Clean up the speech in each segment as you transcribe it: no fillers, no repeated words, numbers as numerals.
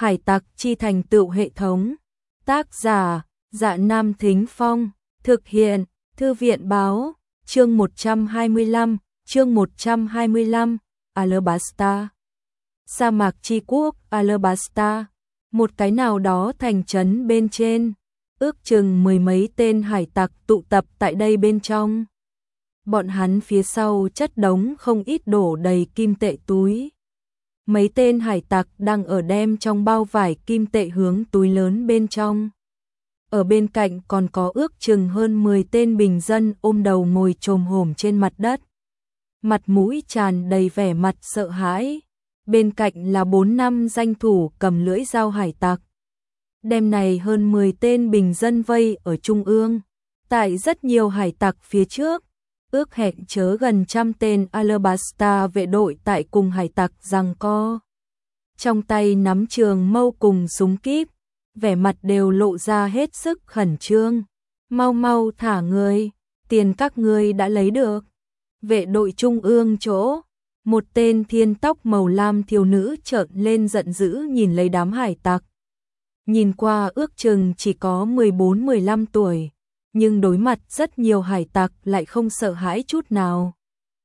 Hải tặc chi thành tựu hệ thống. Tác giả, Dạ Nam Thính Phong. Thực hiện, Thư viện báo. Chương 125, Alabasta. Sa mạc chi quốc Alabasta, một cái nào đó thành trấn bên trên, ước chừng mười mấy tên hải tặc tụ tập tại đây bên trong. Bọn hắn phía sau chất đống không ít đổ đầy kim tệ túi. Mấy tên hải tặc đang ở đem trong bao vải kim tệ hướng túi lớn bên trong. Ở bên cạnh còn có ước chừng hơn 10 tên bình dân ôm đầu ngồi chồm hổm trên mặt đất. Mặt mũi tràn đầy vẻ mặt sợ hãi. Bên cạnh là 4-5 danh thủ cầm lưỡi dao hải tặc. Đêm này hơn 10 tên bình dân vây ở trung ương. Tại rất nhiều hải tặc phía trước, ước hẹn chớ gần 100 tên Alabasta vệ đội tại cùng hải tặc giằng co. Trong tay nắm trường mâu cùng súng kíp, vẻ mặt đều lộ ra hết sức khẩn trương. Mau mau thả người, tiền các ngươi đã lấy được. Vệ đội trung ương chỗ, một tên thiên tóc màu lam thiếu nữ trợn lên giận dữ nhìn lấy đám hải tặc. Nhìn qua ước chừng chỉ có 14-15 tuổi, nhưng đối mặt rất nhiều hải tặc lại không sợ hãi chút nào.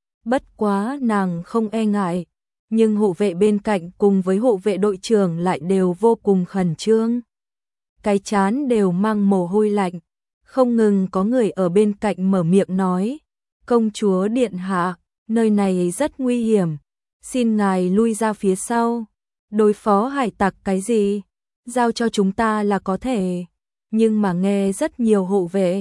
Bất quá nàng không e ngại, nhưng hộ vệ bên cạnh cùng với hộ vệ đội trưởng lại đều vô cùng khẩn trương. Cái trán đều mang mồ hôi lạnh, không ngừng có người ở bên cạnh mở miệng nói: "Công chúa điện hạ, nơi này rất nguy hiểm, xin ngài lui ra phía sau. Đối phó hải tặc cái gì, giao cho chúng ta là có thể." Nhưng mà nghe rất nhiều hộ vệ,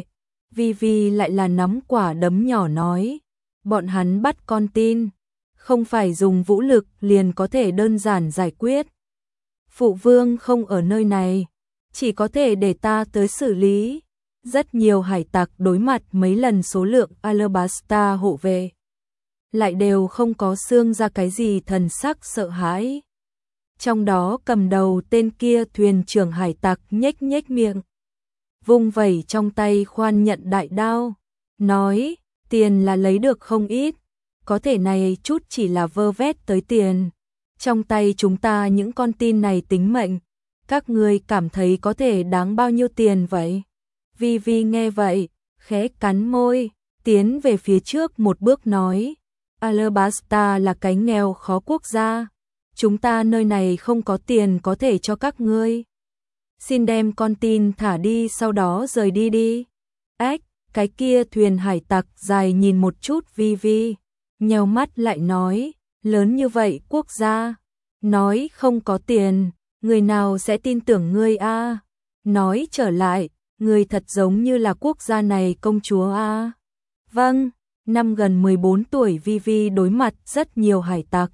Vi lại là nắm quả đấm nhỏ nói: "Bọn hắn bắt con tin, không phải dùng vũ lực liền có thể đơn giản giải quyết. Phụ vương không ở nơi này, chỉ có thể để ta tới xử lý." Rất nhiều hải tặc đối mặt mấy lần số lượng Alabasta hộ vệ, lại đều không có xương ra cái gì thần sắc sợ hãi. Trong đó cầm đầu tên kia thuyền trưởng hải tặc nhếch nhếch miệng, vung vẩy trong tay khoan nhận đại đao, nói: "Tiền là lấy được không ít, có thể này chút chỉ là vơ vét tới tiền. Trong tay chúng ta những con tin này tính mệnh, các ngươi cảm thấy có thể đáng bao nhiêu tiền vậy?" Vi nghe vậy, khẽ cắn môi, tiến về phía trước một bước nói: "Alabasta là cái nghèo khó quốc gia, chúng ta nơi này không có tiền có thể cho các ngươi. Xin đem con tin thả đi sau đó rời đi đi." Ách, cái kia thuyền hải tặc dài nhìn một chút Vi, nheo mắt lại nói: "Lớn như vậy quốc gia, nói không có tiền, người nào sẽ tin tưởng ngươi a? Nói trở lại, người thật giống như là quốc gia này công chúa a." "Vâng." Năm gần 14 tuổi Vi đối mặt rất nhiều hải tặc,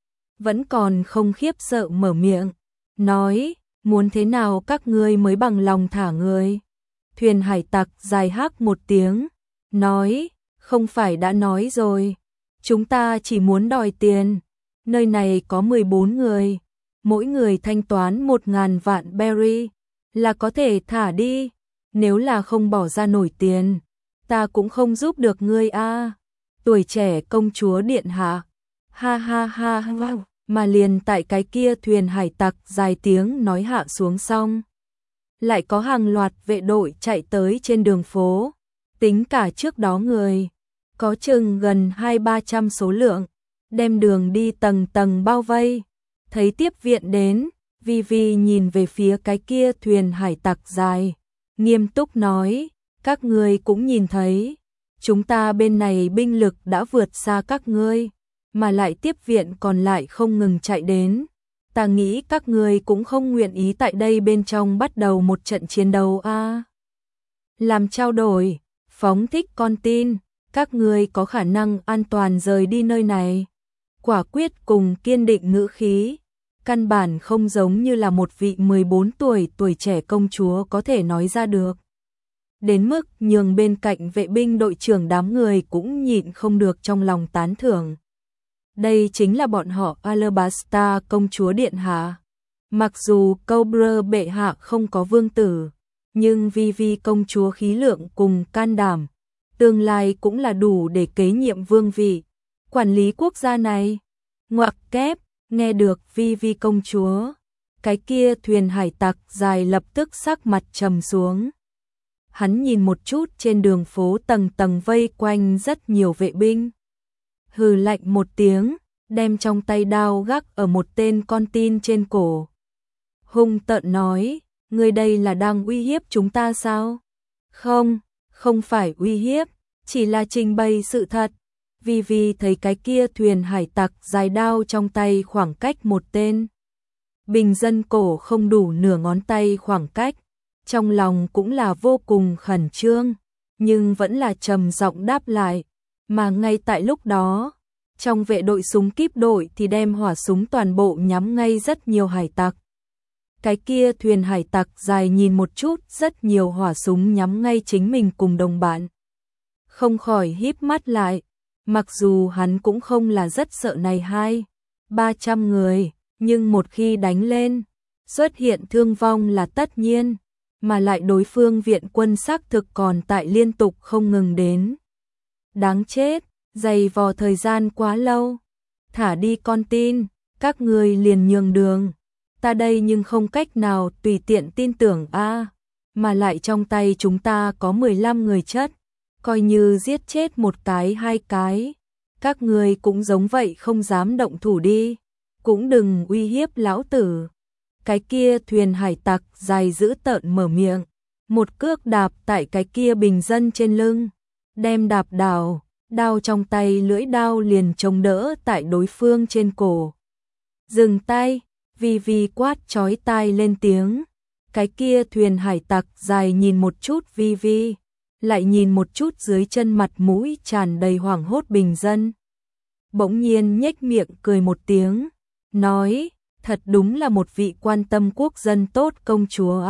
vẫn còn không khiếp sợ mở miệng, nói: "Muốn thế nào các ngươi mới bằng lòng thả người?" Thuyền hải tặc dài hác một tiếng, nói: "Không phải đã nói rồi, chúng ta chỉ muốn đòi tiền. Nơi này có 14 người, mỗi người thanh toán 1.000 vạn berry là có thể thả đi. Nếu là không bỏ ra nổi tiền, ta cũng không giúp được ngươi a." Tuổi trẻ công chúa điện hạ. Ha ha ha ha. Mà liền tại cái kia thuyền hải tặc dài tiếng nói hạ xuống xong, lại có hàng loạt vệ đội chạy tới trên đường phố, tính cả trước đó người, có chừng gần 200-300 số lượng, đem đường đi tầng tầng bao vây. Thấy tiếp viện đến, Vi nhìn về phía cái kia thuyền hải tặc dài, nghiêm túc nói: "Các ngươi cũng nhìn thấy, chúng ta bên này binh lực đã vượt xa các ngươi, mà lại tiếp viện còn lại không ngừng chạy đến. Ta nghĩ các ngươi cũng không nguyện ý tại đây bên trong bắt đầu một trận chiến đấu a. Làm trao đổi, phóng thích con tin, các ngươi có khả năng an toàn rời đi nơi này." Quả quyết cùng kiên định ngữ khí, căn bản không giống như là một vị 14 tuổi tuổi trẻ công chúa có thể nói ra được. Đến mức nhường bên cạnh vệ binh đội trưởng đám người cũng nhịn không được trong lòng tán thưởng. Đây chính là bọn họ Alabasta công chúa điện hạ. Mặc dù Cobra bệ hạ không có vương tử, nhưng Vi công chúa khí lượng cùng can đảm, tương lai cũng là đủ để kế nhiệm vương vị, quản lý quốc gia này. Ngoặc kép, nghe được Vi công chúa, Cái kia thuyền hải tặc dài lập tức sắc mặt trầm xuống. Hắn nhìn một chút trên đường phố tầng tầng vây quanh rất nhiều vệ binh. Hừ lạnh một tiếng, đem trong tay đao gác ở một tên con tin trên cổ. Hung tợn nói, ngươi đây là đang uy hiếp chúng ta sao? Không, không phải uy hiếp, chỉ là trình bày sự thật. Vì thấy cái kia thuyền hải tặc dài đao trong tay khoảng cách một tên bình dân cổ không đủ nửa ngón tay khoảng cách, trong lòng cũng là vô cùng khẩn trương, nhưng vẫn là trầm giọng đáp lại, mà ngay tại lúc đó, trong vệ đội súng kíp đội thì đem hỏa súng toàn bộ nhắm ngay rất nhiều hải tặc. Cái kia thuyền hải tặc dài nhìn một chút, rất nhiều hỏa súng nhắm ngay chính mình cùng đồng bạn. Không khỏi híp mắt lại, mặc dù hắn cũng không là rất sợ này 200-300 người, nhưng một khi đánh lên, xuất hiện thương vong là tất nhiên, mà lại đối phương viện quân xác thực còn tại liên tục không ngừng đến. Đáng chết, dày vò thời gian quá lâu, thả đi con tin, các người liền nhường đường. Ta đây nhưng không cách nào tùy tiện tin tưởng mà lại trong tay chúng ta có 15 người chất, coi như giết chết một cái hai cái, các người cũng giống vậy không dám động thủ đi, cũng đừng uy hiếp lão tử. Cái kia thuyền hải tặc dài dữ tợn mở miệng, một cước đạp tại cái kia bình dân trên lưng, đem đạp đảo, đao trong tay lưỡi đao liền chống đỡ tại đối phương trên cổ. Dừng tay, vì quát chói tai lên tiếng, cái kia thuyền hải tặc dài nhìn một chút vi, lại nhìn một chút dưới chân mặt mũi tràn đầy hoảng hốt bình dân. Bỗng nhiên nhếch miệng cười một tiếng, nói, thật đúng là một vị quan tâm quốc dân tốt công chúa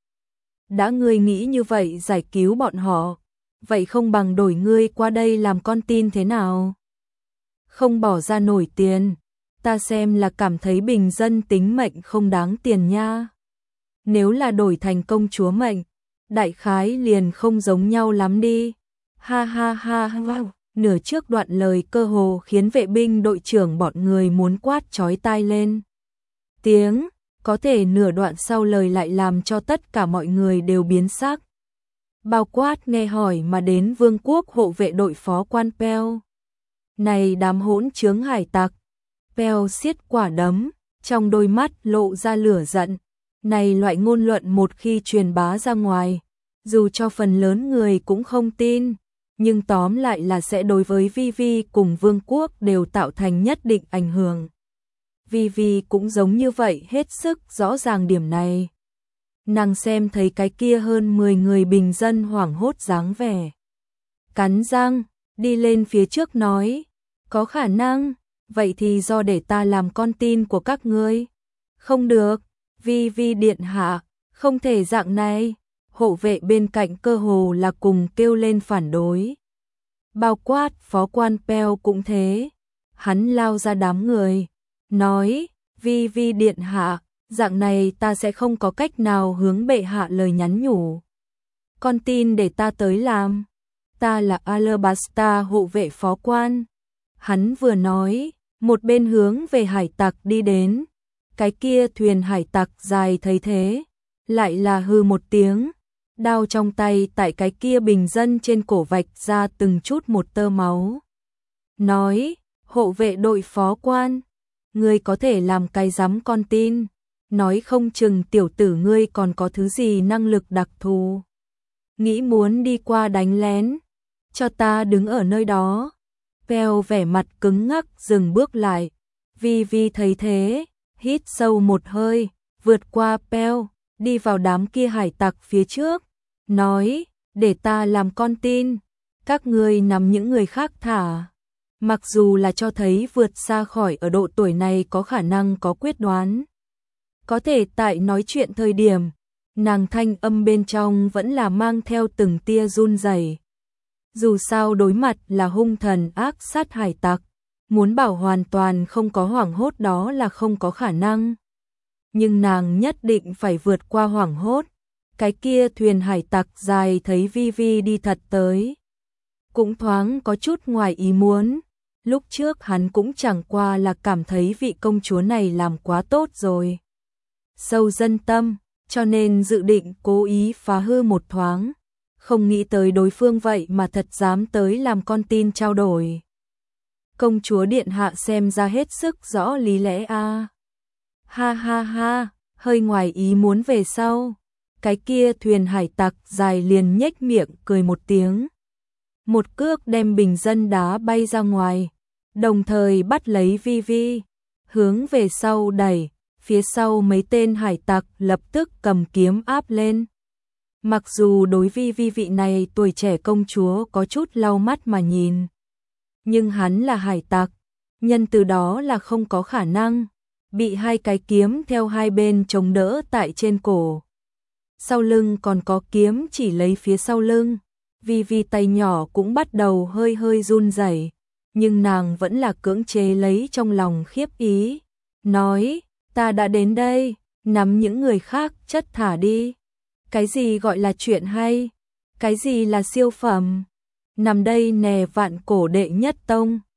Đã ngươi nghĩ như vậy giải cứu bọn họ, vậy không bằng đổi ngươi qua đây làm con tin thế nào? Không bỏ ra nổi tiền, ta xem là cảm thấy bình dân tính mệnh không đáng tiền nha. Nếu là đổi thành công chúa mệnh, đại khái liền không giống nhau lắm đi. Ha ha ha wow. Nửa trước đoạn lời cơ hồ khiến vệ binh đội trưởng bọn người muốn quát chói tai lên tiếng, có thể nửa đoạn sau lời lại làm cho tất cả mọi người đều biến sắc. Bao quát nghe hỏi mà đến vương quốc hộ vệ đội phó quan Peo. Này đám hỗn chướng hải tặc. Peo siết quả đấm, trong đôi mắt lộ ra lửa giận. Này loại ngôn luận một khi truyền bá ra ngoài, dù cho phần lớn người cũng không tin, nhưng tóm lại là sẽ đối với Vi cùng vương quốc đều tạo thành nhất định ảnh hưởng. Vi cũng giống như vậy hết sức rõ ràng điểm này. Nàng xem thấy cái kia hơn 10 người bình dân hoảng hốt dáng vẻ. Cắn răng, đi lên phía trước nói, có khả năng, vậy thì do để ta làm con tin của các ngươi. Không được, Vi điện hạ, không thể dạng này. Hộ vệ bên cạnh cơ hồ là cùng kêu lên phản đối. Bao quát phó quan Peo cũng thế. Hắn lao ra đám người, nói, Vi điện hạ, dạng này ta sẽ không có cách nào hướng bệ hạ lời nhắn nhủ. Con tin để ta tới làm. Ta là Alabasta hộ vệ phó quan. Hắn vừa nói, một bên hướng về hải tặc đi đến. Cái kia thuyền hải tặc dài thấy thế, lại là hừ một tiếng, đao trong tay tại cái kia bình dân trên cổ vạch ra từng chút một tơ máu. Nói, hộ vệ đội phó quan, ngươi có thể làm cái rắm con tin, nói không chừng tiểu tử ngươi còn có thứ gì năng lực đặc thù. Nghĩ muốn đi qua đánh lén, cho ta đứng ở nơi đó. Peo vẻ mặt cứng ngắc dừng bước lại, Vi thấy thế, hít sâu một hơi, vượt qua Peo, đi vào đám kia hải tặc phía trước, nói, để ta làm con tin, các ngươi nắm những người khác thả. Mặc dù là cho thấy vượt xa khỏi ở độ tuổi này có khả năng có quyết đoán. Có thể tại nói chuyện thời điểm, nàng thanh âm bên trong vẫn là mang theo từng tia run rẩy. Dù sao đối mặt là hung thần ác sát hải tặc, muốn bảo hoàn toàn không có hoảng hốt đó là không có khả năng. Nhưng nàng nhất định phải vượt qua hoảng hốt. Cái kia thuyền hải tặc dài thấy Vi đi thật tới, cũng thoáng có chút ngoài ý muốn. Lúc trước hắn cũng chẳng qua là cảm thấy vị công chúa này làm quá tốt rồi. sâu dân tâm, cho nên dự định cố ý phá hư một thoáng. Không nghĩ tới đối phương vậy mà thật dám tới làm con tin trao đổi. Công chúa điện hạ xem ra hết sức rõ lý lẽ a. Ha ha ha, hơi ngoài ý muốn về sau. Cái kia thuyền hải tặc dài liền nhếch miệng cười một tiếng. Một cước đem bình dân đá bay ra ngoài, đồng thời bắt lấy Vi Vi, hướng về sau đẩy, phía sau mấy tên hải tặc lập tức cầm kiếm áp lên. Mặc dù đối Vi Vi vị này tuổi trẻ công chúa có chút lau mắt mà nhìn, nhưng hắn là hải tặc, nhân từ đó là không có khả năng bị hai cái kiếm theo hai bên chống đỡ tại trên cổ. Sau lưng còn có kiếm chỉ lấy phía sau lưng. Vi Vi tay nhỏ cũng bắt đầu hơi hơi run rẩy, nhưng nàng vẫn là cưỡng chế lấy trong lòng khiếp ý, nói, ta đã đến đây, nắm những người khác chất thả đi. Cái gì gọi là chuyện hay? Cái gì là siêu phẩm? Nằm đây nè vạn cổ đệ nhất tông.